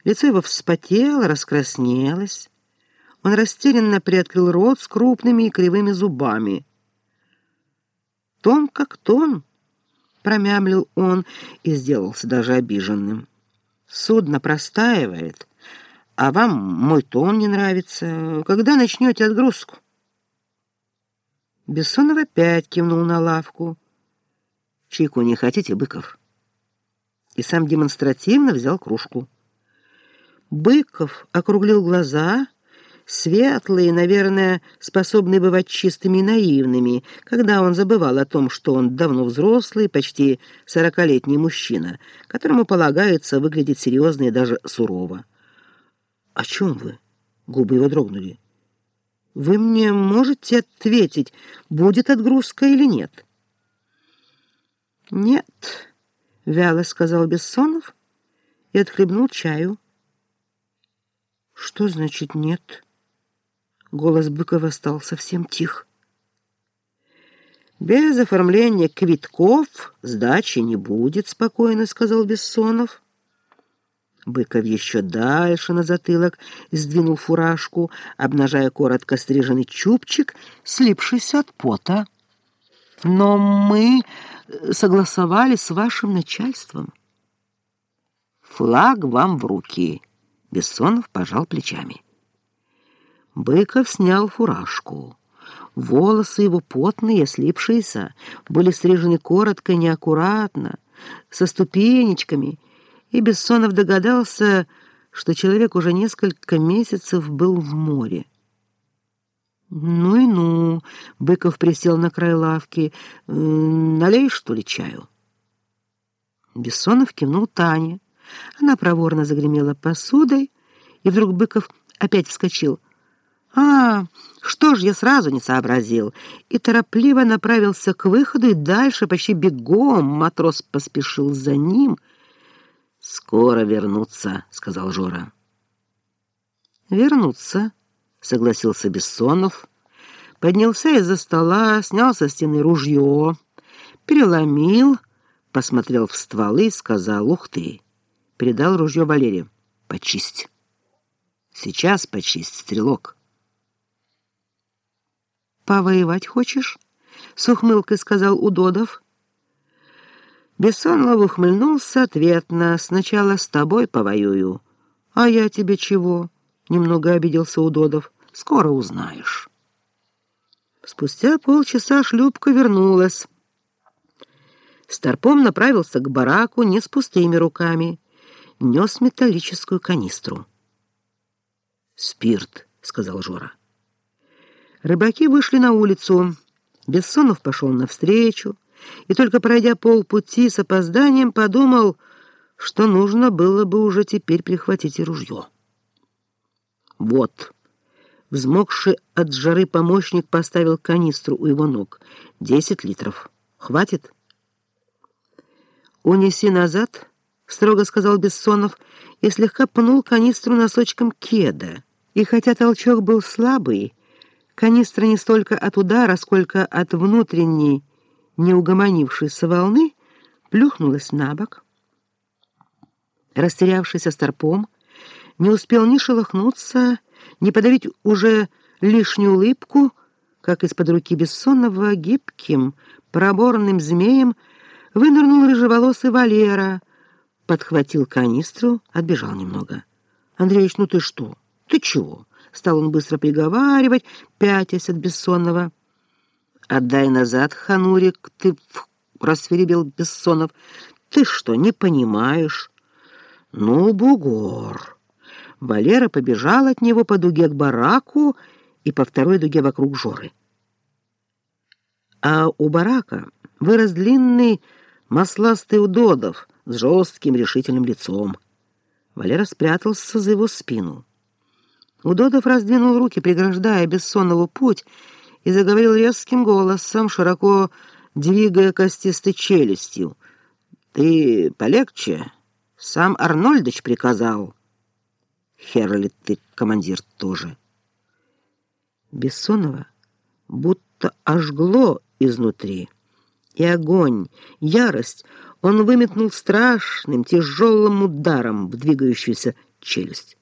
Лицо его вспотело, раскраснелось. Он растерянно приоткрыл рот с крупными и кривыми зубами. «Тон как тон», — промямлил он и сделался даже обиженным. «Судно простаивает, а вам мой тон не нравится. Когда начнете отгрузку?» Бессонов опять кивнул на лавку. «Чайку не хотите, Быков?» И сам демонстративно взял кружку. Быков округлил глаза, светлые, наверное, способные бывать чистыми и наивными, когда он забывал о том, что он давно взрослый, почти 40-летний мужчина, которому полагается выглядеть серьезно и даже сурово. «О чем вы?» — губы его дрогнули. «Вы мне можете ответить, будет отгрузка или нет?» «Нет», — вяло сказал Бессонов и отхлебнул чаю. «Что значит нет?» Голос Быкова стал совсем тих. «Без оформления квитков сдачи не будет», — спокойно сказал Бессонов. Быков еще дальше на затылок сдвинул фуражку, обнажая коротко стриженный чубчик, слипшийся от пота. «Но мы согласовали с вашим начальством». «Флаг вам в руки», — Бессонов пожал плечами. Быков снял фуражку. Волосы его потные, слипшиеся, были стрижены коротко и неаккуратно, со ступенечками, и Бессонов догадался, что человек уже несколько месяцев был в море. «Ну и ну!» — Быков присел на край лавки. «Налей, что ли, чаю?» Бессонов кивнул Тане. Она проворно загремела посудой, и вдруг Быков опять вскочил. «А, что ж я сразу не сообразил!» И торопливо направился к выходу, и дальше почти бегом матрос поспешил за ним. «Скоро вернутся», — сказал Жора. «Вернутся», — согласился Бессонов, поднялся из-за стола, снял со стены ружье, переломил, посмотрел в стволы и сказал: «Ух ты!» Передал ружье Валерию. «Почисть». «Сейчас почисть, стрелок». «Повоевать хочешь?» — с ухмылкой сказал Удодов. Бессонов ухмыльнулся ответно. «Сначала с тобой повоюю». «А я тебе чего?» — немного обиделся Удодов. «Скоро узнаешь». Спустя полчаса шлюпка вернулась. Старпом направился к бараку не с пустыми руками. Нес металлическую канистру. «Спирт», — сказал Жора. Рыбаки вышли на улицу. Бессонов пошел навстречу, и только пройдя полпути с опозданием, подумал, что нужно было бы уже теперь прихватить и ружье. «Вот». Взмокший от жары помощник поставил канистру у его ног. 10 литров. Хватит? «Унеси назад», — строго сказал Бессонов, и слегка пнул канистру носочком кеда. И хотя толчок был слабый, канистра не столько от удара, сколько от внутренней, неугомонившейся волны, плюхнулась на бок. Растерявшийся Старпом не успел ни шелохнуться, не подавить уже лишнюю улыбку, как из-под руки Бессонова гибким, проборным змеем вынырнул рыжеволосый Валера, подхватил канистру, отбежал немного. «Андреич, ну ты что? Ты чего?» — стал он быстро приговаривать, пятясь от Бессонова. «Отдай назад, Ханурик, ты...» — рассверепел Бессонов. «Ты что, не понимаешь?» «Ну, бугор!» Валера побежал от него по дуге к бараку и по второй дуге вокруг Жоры. А у барака вырос длинный масластый Удодов с жестким решительным лицом. Валера спрятался за его спину. Удодов раздвинул руки, преграждая Бессонову путь, и заговорил резким голосом, широко двигая костистой челюстью. «Ты полегче. Сам Арнольдыч приказал». «Херли ты, командир, тоже». Бессонова будто ожгло изнутри. И огонь, ярость он выметнул страшным, тяжелым ударом в двигающуюся челюсть.